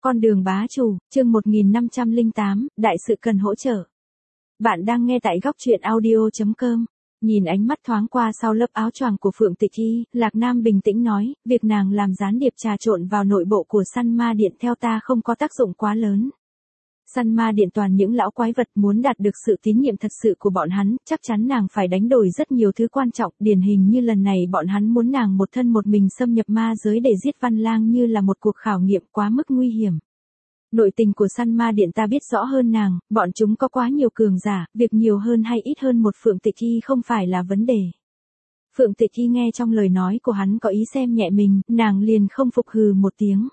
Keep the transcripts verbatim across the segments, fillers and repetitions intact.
Con đường bá chủ, chương một nghìn năm trăm lẻ tám, đại sự cần hỗ trợ. Bạn đang nghe tại góc truyện audio chấm com. Nhìn ánh mắt thoáng qua sau lớp áo choàng của Phượng Tịch Y, Lạc Nam bình tĩnh nói, việc nàng làm gián điệp trà trộn vào nội bộ của Săn Ma Điện theo ta không có tác dụng quá lớn. Săn Ma Điện toàn những lão quái vật, muốn đạt được sự tín nhiệm thật sự của bọn hắn, chắc chắn nàng phải đánh đổi rất nhiều thứ quan trọng, điển hình như lần này bọn hắn muốn nàng một thân một mình xâm nhập ma giới để giết Văn Lang như là một cuộc khảo nghiệm quá mức nguy hiểm. Nội tình của Săn Ma Điện ta biết rõ hơn nàng, bọn chúng có quá nhiều cường giả, việc nhiều hơn hay ít hơn một Phượng Tịch Y không phải là vấn đề. Phượng Tịch Y nghe trong lời nói của hắn có ý xem nhẹ mình, nàng liền không phục hừ một tiếng.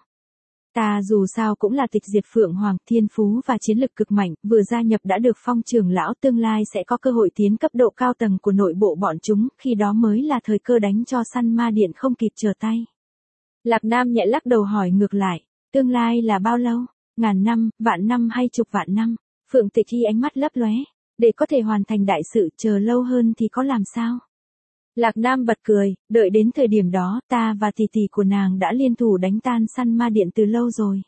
Ta dù sao cũng là tịch diệt Phượng Hoàng, thiên phú và chiến lực cực mạnh, vừa gia nhập đã được phong trưởng lão, tương lai sẽ có cơ hội tiến cấp độ cao tầng của nội bộ bọn chúng, khi đó mới là thời cơ đánh cho Săn Ma Điện không kịp trở tay. Lạc Nam nhẹ lắc đầu hỏi ngược lại, tương lai là bao lâu? Ngàn năm, vạn năm hay chục vạn năm? Phượng Tịch Y ánh mắt lấp lóe, để có thể hoàn thành đại sự, chờ lâu hơn thì có làm sao? Lạc Nam bật cười, đợi đến thời điểm đó, ta và tỷ tỷ của nàng đã liên thủ đánh tan Săn Ma Điện từ lâu rồi.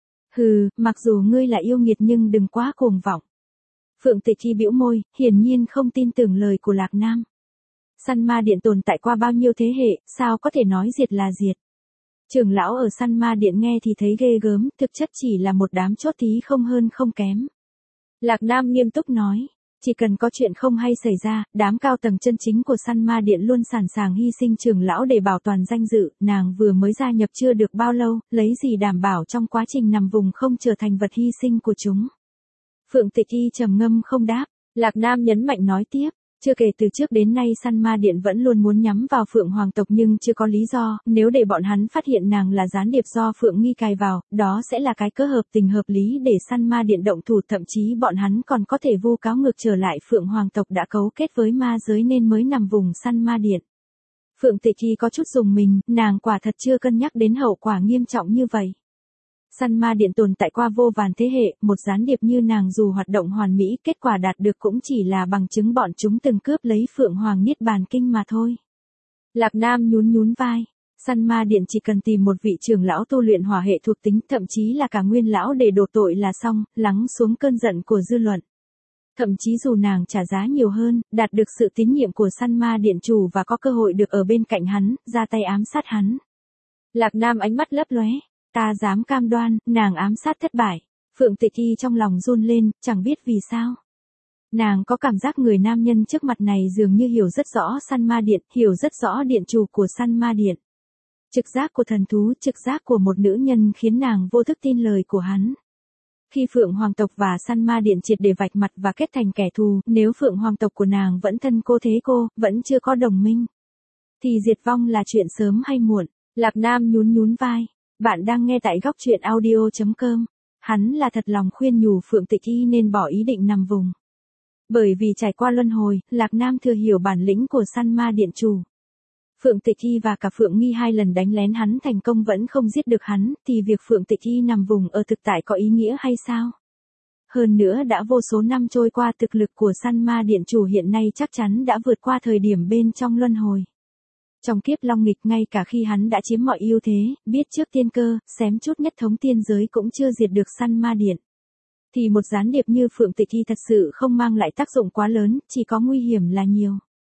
Hừ, mặc dù ngươi là yêu nghiệt nhưng đừng quá cuồng vọng. Phượng Tịch Y bĩu môi, hiển nhiên không tin tưởng lời của Lạc Nam. Săn Ma Điện tồn tại qua bao nhiêu thế hệ, sao có thể nói diệt là diệt. Trưởng lão ở Săn Ma Điện nghe thì thấy ghê gớm, thực chất chỉ là một đám chốt tí không hơn không kém. Lạc Nam nghiêm túc nói. Chỉ cần có chuyện không hay xảy ra, đám cao tầng chân chính của Săn Ma Điện luôn sẵn sàng hy sinh trưởng lão để bảo toàn danh dự, nàng vừa mới gia nhập chưa được bao lâu, lấy gì đảm bảo trong quá trình nằm vùng không trở thành vật hy sinh của chúng. Phượng Tịch Y trầm ngâm không đáp, Lạc Nam nhấn mạnh nói tiếp, chưa kể từ trước đến nay Săn Ma Điện vẫn luôn muốn nhắm vào Phượng Hoàng tộc nhưng chưa có lý do, nếu để bọn hắn phát hiện nàng là gián điệp do Phượng Nghi cài vào, đó sẽ là cái cớ hợp tình hợp lý để Săn Ma Điện động thủ, thậm chí bọn hắn còn có thể vu cáo ngược trở lại Phượng Hoàng tộc đã cấu kết với ma giới nên mới nằm vùng Săn Ma Điện. Phượng Tịch Y có chút rùng mình, nàng quả thật chưa cân nhắc đến hậu quả nghiêm trọng như vậy. Săn Ma Điện tồn tại qua vô vàn thế hệ, một gián điệp như nàng dù hoạt động hoàn mỹ, kết quả đạt được cũng chỉ là bằng chứng bọn chúng từng cướp lấy Phượng Hoàng Niết Bàn Kinh mà thôi. Lạc Nam nhún nhún vai, Săn Ma Điện chỉ cần tìm một vị trưởng lão tu luyện hỏa hệ thuộc tính, thậm chí là cả nguyên lão để đổ tội là xong, lắng xuống cơn giận của dư luận. Thậm chí dù nàng trả giá nhiều hơn, đạt được sự tín nhiệm của Săn Ma Điện chủ và có cơ hội được ở bên cạnh hắn, ra tay ám sát hắn. Lạc Nam ánh mắt lấp lóe. Ta dám cam đoan, nàng ám sát thất bại. Phượng Tịch Y trong lòng run lên, chẳng biết vì sao. Nàng có cảm giác người nam nhân trước mặt này dường như hiểu rất rõ Săn Ma Điện, hiểu rất rõ điện chủ của Săn Ma Điện. Trực giác của thần thú, trực giác của một nữ nhân khiến nàng vô thức tin lời của hắn. Khi Phượng Hoàng tộc và Săn Ma Điện triệt để vạch mặt và kết thành kẻ thù, nếu Phượng Hoàng tộc của nàng vẫn thân cô thế cô, vẫn chưa có đồng minh, thì diệt vong là chuyện sớm hay muộn. Lạc Nam nhún nhún vai. Bạn đang nghe tại góc truyện audio chấm com. Hắn là thật lòng khuyên nhủ Phượng Tịch Y nên bỏ ý định nằm vùng. Bởi vì trải qua luân hồi, Lạc Nam thừa hiểu bản lĩnh của Săn Ma Điện chủ. Phượng Tịch Y và cả Phượng Nghi hai lần đánh lén hắn thành công vẫn không giết được hắn, thì việc Phượng Tịch Y nằm vùng ở thực tại có ý nghĩa hay sao? Hơn nữa đã vô số năm trôi qua, thực lực của Săn Ma Điện chủ hiện nay chắc chắn đã vượt qua thời điểm bên trong luân hồi. Trong kiếp long nghịch, ngay cả khi hắn đã chiếm mọi ưu thế, biết trước tiên cơ, xém chút nhất thống tiên giới cũng chưa diệt được Săn Ma Điện, thì một gián điệp như Phượng Tịch Y thật sự không mang lại tác dụng quá lớn, chỉ có nguy hiểm là nhiều.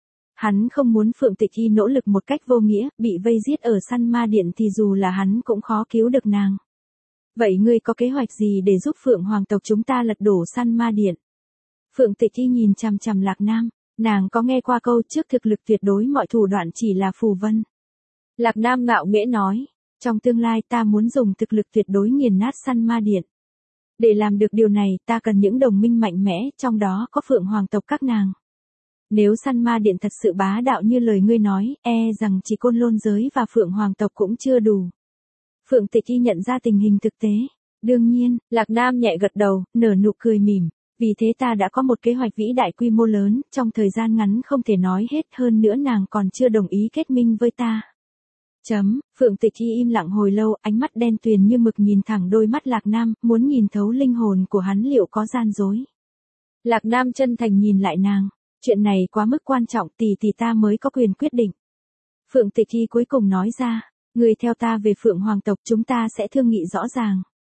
Hắn không muốn Phượng Tịch Y nỗ lực một cách vô nghĩa, bị vây giết ở Săn Ma Điện thì dù là hắn cũng khó cứu được nàng. Vậy ngươi có kế hoạch gì để giúp Phượng Hoàng tộc chúng ta lật đổ Săn Ma Điện? Phượng Tịch Y nhìn chằm chằm Lạc Nam. Nàng có nghe qua câu trước thực lực tuyệt đối mọi thủ đoạn chỉ là phù vân. Lạc Nam ngạo nghễ nói, trong tương lai ta muốn dùng thực lực tuyệt đối nghiền nát Săn Ma Điện. Để làm được điều này ta cần những đồng minh mạnh mẽ, trong đó có Phượng Hoàng tộc các nàng. Nếu Săn Ma Điện thật sự bá đạo như lời ngươi nói, e rằng chỉ Côn Lôn giới và Phượng Hoàng tộc cũng chưa đủ. Phượng Tịch Y nhận ra tình hình thực tế. Đương nhiên, Lạc Nam nhẹ gật đầu, nở nụ cười mỉm. Vì thế ta đã có một kế hoạch vĩ đại quy mô lớn, trong thời gian ngắn không thể nói hết, hơn nữa nàng còn chưa đồng ý kết minh với ta. Chấm, Phượng Tịch Y im lặng hồi lâu, ánh mắt đen tuyền như mực nhìn thẳng đôi mắt Lạc Nam, muốn nhìn thấu linh hồn của hắn liệu có gian dối. Lạc Nam chân thành nhìn lại nàng, chuyện này quá mức quan trọng, tỷ tỷ ta mới có quyền quyết định. Phượng Tịch Y cuối cùng nói ra, người theo ta về Phượng Hoàng tộc, chúng ta sẽ thương nghị rõ ràng.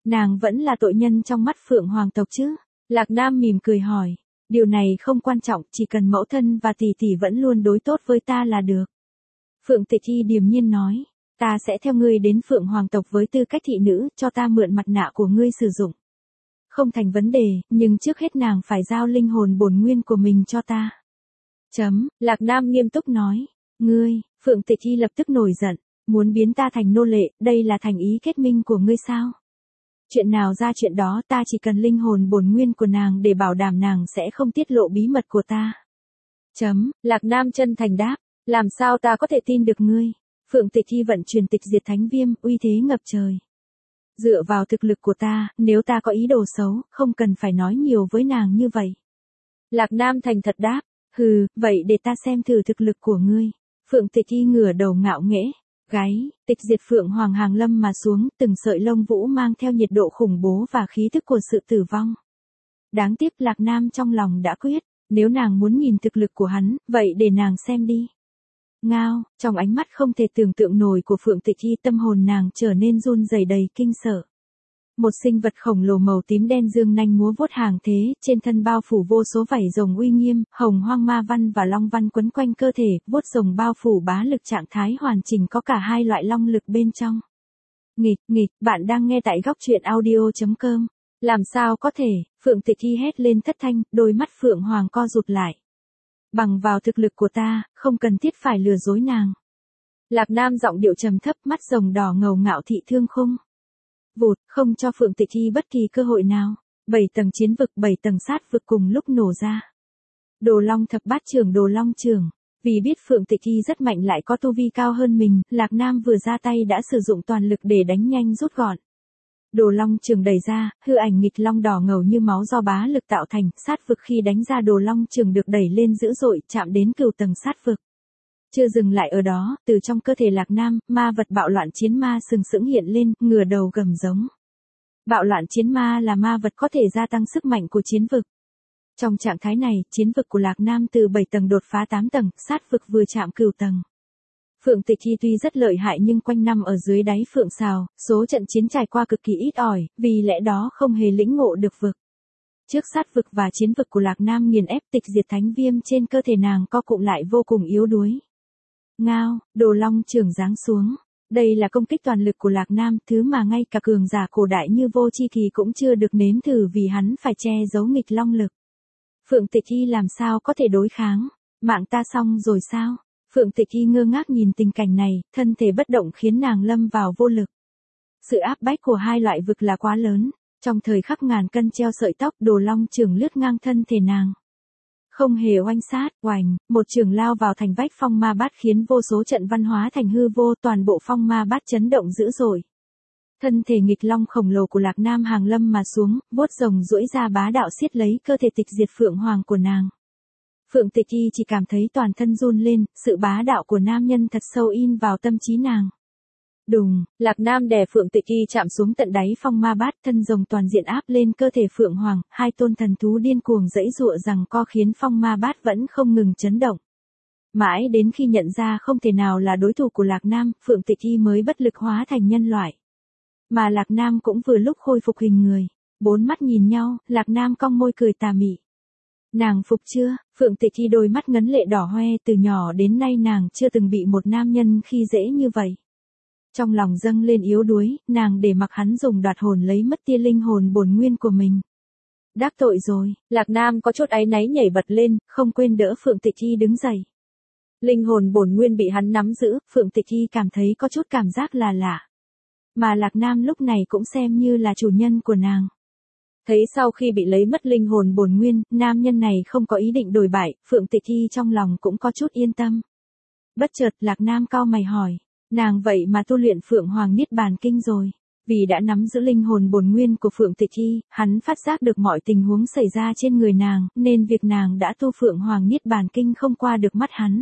Nàng vẫn là tội nhân trong mắt Phượng Hoàng tộc chứ? Lạc Nam mỉm cười hỏi. Điều này không quan trọng, chỉ cần mẫu thân và tỷ tỷ vẫn luôn đối tốt với ta là được. Phượng Tịch Hy điềm nhiên nói. Ta sẽ theo ngươi đến Phượng Hoàng tộc với tư cách thị nữ, cho ta mượn mặt nạ của ngươi sử dụng. Không thành vấn đề, nhưng trước hết nàng phải giao linh hồn bổn nguyên của mình cho ta. Chấm, Lạc Nam nghiêm túc nói. Ngươi, Phượng Tịch Hy lập tức nổi giận. Muốn biến ta thành nô lệ, đây là thành ý kết minh của ngươi sao? Chuyện nào ra chuyện đó, ta chỉ cần linh hồn bổn nguyên của nàng để bảo đảm nàng sẽ không tiết lộ bí mật của ta. Chấm, Lạc Nam chân thành đáp. Làm sao ta có thể tin được ngươi? Phượng Tịch Hy vận truyền tịch diệt thánh viêm, uy thế ngập trời. Dựa vào thực lực của ta, nếu ta có ý đồ xấu, không cần phải nói nhiều với nàng như vậy. Lạc Nam thành thật đáp. Hừ, vậy để ta xem thử thực lực của ngươi. Phượng Tịch Hy ngửa đầu ngạo nghễ. Gáy, tịch diệt Phượng Hoàng hàng lâm mà xuống, từng sợi lông vũ mang theo nhiệt độ khủng bố và khí thức của sự tử vong. Đáng tiếc Lạc Nam trong lòng đã quyết, nếu nàng muốn nhìn thực lực của hắn, vậy để nàng xem đi. Ngao, trong ánh mắt không thể tưởng tượng nổi của Phượng Tịch Hy, tâm hồn nàng trở nên run rẩy đầy kinh sợ. Một sinh vật khổng lồ màu tím đen dương nanh múa vuốt hàng thế, trên thân bao phủ vô số vảy rồng uy nghiêm, hồng hoang ma văn và long văn quấn quanh cơ thể, vuốt rồng bao phủ bá lực trạng thái hoàn chỉnh, có cả hai loại long lực bên trong. Nghịch, nghịch, bạn đang nghe tại góc truyện audio chấm com. Làm sao có thể? Phượng Tịch Hy hét lên thất thanh, đôi mắt Phượng Hoàng co rụt lại. Bằng vào thực lực của ta, không cần thiết phải lừa dối nàng. Lạc Nam giọng điệu trầm thấp, mắt rồng đỏ ngầu ngạo thị thương khung. Vụt, không cho Phượng Tịch Hy bất kỳ cơ hội nào. Bảy tầng chiến vực, bảy tầng sát vực cùng lúc nổ ra. Đồ Long thập bát trưởng, Đồ Long trưởng. Vì biết Phượng Tịch Hy rất mạnh lại có tu vi cao hơn mình, Lạc Nam vừa ra tay đã sử dụng toàn lực để đánh nhanh rút gọn. Đồ Long trường đẩy ra, hư ảnh nghịch long đỏ ngầu như máu do bá lực tạo thành, sát vực khi đánh ra Đồ Long trường được đẩy lên dữ dội, chạm đến cửu tầng sát vực. Chưa dừng lại ở đó, từ trong cơ thể Lạc Nam, ma vật bạo loạn chiến ma sừng sững hiện lên, ngửa đầu gầm giống. Bạo loạn chiến ma là ma vật có thể gia tăng sức mạnh của chiến vực. Trong trạng thái này, chiến vực của Lạc Nam từ bảy tầng đột phá tám tầng, sát vực vừa chạm cửu tầng. Phượng Tịch Hy tuy rất lợi hại nhưng quanh năm ở dưới đáy phượng sào, số trận chiến trải qua cực kỳ ít ỏi, vì lẽ đó không hề lĩnh ngộ được vực. Trước sát vực và chiến vực của Lạc Nam nghiền ép, tịch diệt thánh viêm trên cơ thể nàng co cụm lại vô cùng yếu đuối. Ngao, Đồ Long trưởng giáng xuống. Đây là công kích toàn lực của Lạc Nam, thứ mà ngay cả cường giả cổ đại như Vô Chi thì cũng chưa được nếm thử vì hắn phải che giấu nghịch long lực. Phượng Tịch Hy làm sao có thể đối kháng? Mạng ta xong rồi sao? Phượng Tịch Hy ngơ ngác nhìn tình cảnh này, thân thể bất động khiến nàng lâm vào vô lực. Sự áp bách của hai loại vực là quá lớn, trong thời khắc ngàn cân treo sợi tóc, Đồ Long trưởng lướt ngang thân thể nàng. Không hề oanh sát, oành, một trường lao vào thành vách phong ma bát khiến vô số trận văn hóa thành hư vô, toàn bộ phong ma bát chấn động dữ dội. Thân thể nghịch long khổng lồ của Lạc Nam hàng lâm mà xuống, vuốt rồng duỗi ra bá đạo siết lấy cơ thể tịch diệt Phượng Hoàng của nàng. Phượng Tịch Hy chỉ cảm thấy toàn thân run lên, sự bá đạo của nam nhân thật sâu in vào tâm trí nàng. Đùng, Lạc Nam đè Phượng Tịch Hy chạm xuống tận đáy phong ma bát, thân rồng toàn diện áp lên cơ thể Phượng Hoàng, hai tôn thần thú điên cuồng giãy giụa rằng co khiến phong ma bát vẫn không ngừng chấn động. Mãi đến khi nhận ra không thể nào là đối thủ của Lạc Nam, Phượng Tịch Hy mới bất lực hóa thành nhân loại. Mà Lạc Nam cũng vừa lúc khôi phục hình người. Bốn mắt nhìn nhau, Lạc Nam cong môi cười tà mị. Nàng phục chưa? Phượng Tịch Hy đôi mắt ngấn lệ đỏ hoe, từ nhỏ đến nay nàng chưa từng bị một nam nhân khi dễ như vậy. Trong lòng dâng lên yếu đuối, nàng để mặc hắn dùng đoạt hồn lấy mất tia linh hồn bổn nguyên của mình. Đắc tội rồi, Lạc Nam có chút áy náy nhảy bật lên, không quên đỡ Phượng Tịch Hy đứng dậy. Linh hồn bổn nguyên bị hắn nắm giữ, Phượng Tịch Hy cảm thấy có chút cảm giác là lạ. Mà Lạc Nam lúc này cũng xem như là chủ nhân của nàng. Thấy sau khi bị lấy mất linh hồn bổn nguyên, nam nhân này không có ý định đổi bại, Phượng Tịch Hy trong lòng cũng có chút yên tâm. Bất chợt Lạc Nam cau mày hỏi, nàng vậy mà tu luyện Phượng Hoàng Niết Bàn Kinh rồi. Vì đã nắm giữ linh hồn bổn nguyên của Phượng Tịch Hy, hắn phát giác được mọi tình huống xảy ra trên người nàng, nên việc nàng đã tu Phượng Hoàng Niết Bàn Kinh không qua được mắt hắn.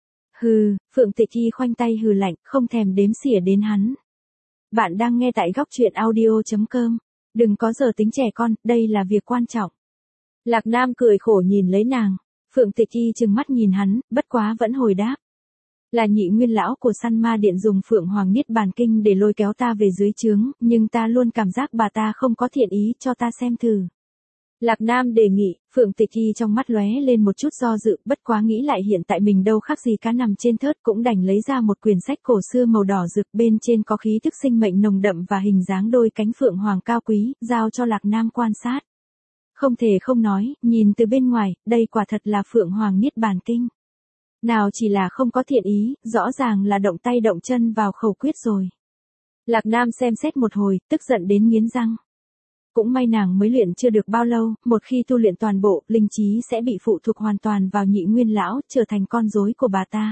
Hừ, Phượng Tịch Hy khoanh tay hừ lạnh, không thèm đếm xỉa đến hắn. Bạn đang nghe tại góc truyện audio chấm com. Đừng có giờ tính trẻ con, đây là việc quan trọng. Lạc Nam cười khổ nhìn lấy nàng. Phượng Tịch Hy trừng mắt nhìn hắn, bất quá vẫn hồi đáp. Là Nhị Nguyên lão của Săn Ma Điện dùng Phượng Hoàng Niết Bàn Kinh để lôi kéo ta về dưới trướng, nhưng ta luôn cảm giác bà ta không có thiện ý cho ta xem thử. Lạc Nam đề nghị. Phượng Tịch Hy trong mắt lóe lên một chút do dự, bất quá nghĩ lại hiện tại mình đâu khác gì cá nằm trên thớt, cũng đành lấy ra một quyển sách cổ xưa màu đỏ rực, bên trên có khí thức sinh mệnh nồng đậm và hình dáng đôi cánh phượng hoàng cao quý, giao cho Lạc Nam quan sát. Không thể không nói, nhìn từ bên ngoài, đây quả thật là Phượng Hoàng Niết Bàn Kinh. Nào chỉ là không có thiện ý, rõ ràng là động tay động chân vào khẩu quyết rồi. Lạc Nam xem xét một hồi, tức giận đến nghiến răng. Cũng may nàng mới luyện chưa được bao lâu, một khi tu luyện toàn bộ, linh trí sẽ bị phụ thuộc hoàn toàn vào Nhị Nguyên lão, trở thành con rối của bà ta.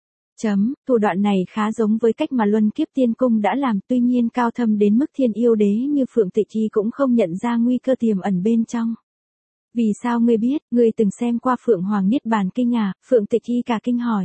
Chấm, thủ đoạn này khá giống với cách mà Luân Kiếp Tiên Cung đã làm, tuy nhiên cao thâm đến mức thiên yêu đế như Phượng Tịch Hy cũng không nhận ra nguy cơ tiềm ẩn bên trong. Vì sao ngươi biết, ngươi từng xem qua Phượng Hoàng Niết Bàn Kinh à? Phượng Tịch Hy cả kinh hỏi.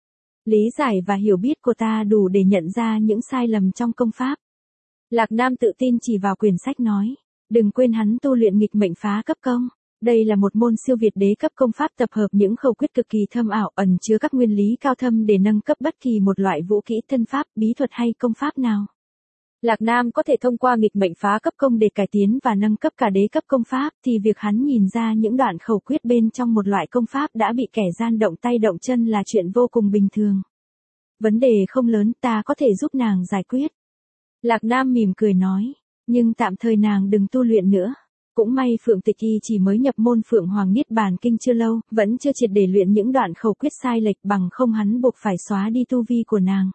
Lý giải và hiểu biết của ta đủ để nhận ra những sai lầm trong công pháp. Lạc Nam tự tin chỉ vào quyển sách nói. Đừng quên hắn tu luyện nghịch mệnh phá cấp công. Đây là một môn siêu việt đế cấp công pháp tập hợp những khẩu quyết cực kỳ thâm ảo, ẩn chứa các nguyên lý cao thâm để nâng cấp bất kỳ một loại vũ kỹ thân pháp, bí thuật hay công pháp nào. Lạc Nam có thể thông qua nghịch mệnh phá cấp công để cải tiến và nâng cấp cả đế cấp công pháp, thì việc hắn nhìn ra những đoạn khẩu quyết bên trong một loại công pháp đã bị kẻ gian động tay động chân là chuyện vô cùng bình thường. Vấn đề không lớn, ta có thể giúp nàng giải quyết. Lạc Nam mỉm cười nói, nhưng tạm thời nàng đừng tu luyện nữa. Cũng may Phượng Tịch Hy chỉ mới nhập môn Phượng Hoàng Niết Bàn Kinh chưa lâu, vẫn chưa triệt để luyện những đoạn khẩu quyết sai lệch, bằng không hắn buộc phải xóa đi tu vi của nàng.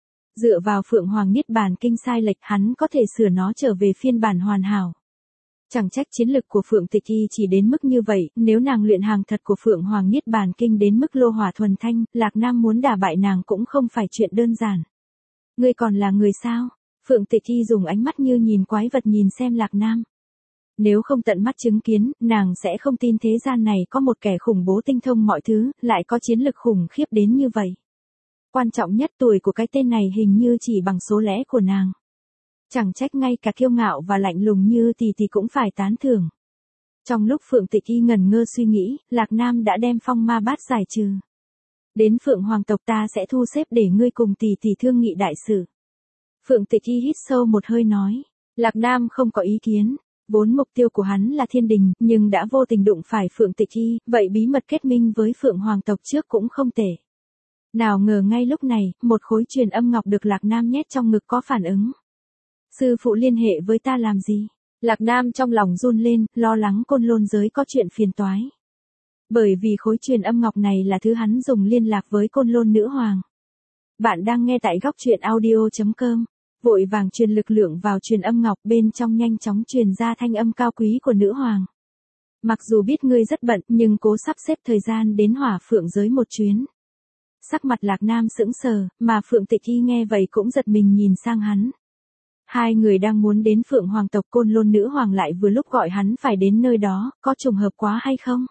Dựa vào Phượng Hoàng Niết Bàn Kinh sai lệch, hắn có thể sửa nó trở về phiên bản hoàn hảo. Chẳng trách chiến lực của Phượng Tịch Hy chỉ đến mức như vậy, nếu nàng luyện hàng thật của Phượng Hoàng Niết Bàn Kinh đến mức lô hỏa thuần thanh, Lạc Nam muốn đả bại nàng cũng không phải chuyện đơn giản. Ngươi còn là người sao? Phượng Tịch Hy dùng ánh mắt như nhìn quái vật nhìn xem Lạc Nam. Nếu không tận mắt chứng kiến, nàng sẽ không tin thế gian này có một kẻ khủng bố tinh thông mọi thứ, lại có chiến lực khủng khiếp đến như vậy. Quan trọng nhất, tuổi của cái tên này hình như chỉ bằng số lẻ của nàng. Chẳng trách ngay cả kiêu ngạo và lạnh lùng như tỷ tỷ cũng phải tán thưởng. Trong lúc Phượng Tịch Hy ngần ngơ suy nghĩ, Lạc Nam đã đem phong ma bát giải trừ. Đến Phượng Hoàng tộc ta sẽ thu xếp để ngươi cùng tỷ tỷ thương nghị đại sự. Phượng Tịch Hy hít sâu một hơi nói. Lạc Nam không có ý kiến. Vốn mục tiêu của hắn là thiên đình, nhưng đã vô tình đụng phải Phượng Tịch Hy, vậy bí mật kết minh với Phượng Hoàng tộc trước cũng không tệ. Nào ngờ ngay lúc này, một khối truyền âm ngọc được Lạc Nam nhét trong ngực có phản ứng. Sư phụ liên hệ với ta làm gì? Lạc Nam trong lòng run lên, lo lắng Côn Lôn giới có chuyện phiền toái. Bởi vì khối truyền âm ngọc này là thứ hắn dùng liên lạc với Côn Lôn nữ hoàng. Bạn đang nghe tại góc truyện audio chấm com. Vội vàng truyền lực lượng vào truyền âm ngọc, bên trong nhanh chóng truyền ra thanh âm cao quý của nữ hoàng. Mặc dù biết ngươi rất bận, nhưng cố sắp xếp thời gian đến Hỏa Phượng giới một chuyến. Sắc mặt Lạc Nam sững sờ, mà Phượng Tịch Hy nghe vậy cũng giật mình nhìn sang hắn. Hai người đang muốn đến Phượng Hoàng tộc, Côn Lôn nữ hoàng lại vừa lúc gọi hắn phải đến nơi đó, có trùng hợp quá hay không?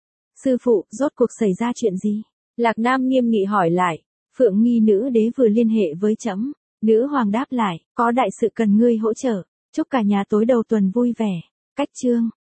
Sư phụ, rốt cuộc xảy ra chuyện gì? Lạc Nam nghiêm nghị hỏi lại. Phượng Nghi nữ đế vừa liên hệ với trẫm. Nữ hoàng đáp lại, có đại sự cần ngươi hỗ trợ. Chúc cả nhà tối đầu tuần vui vẻ. Cách chương.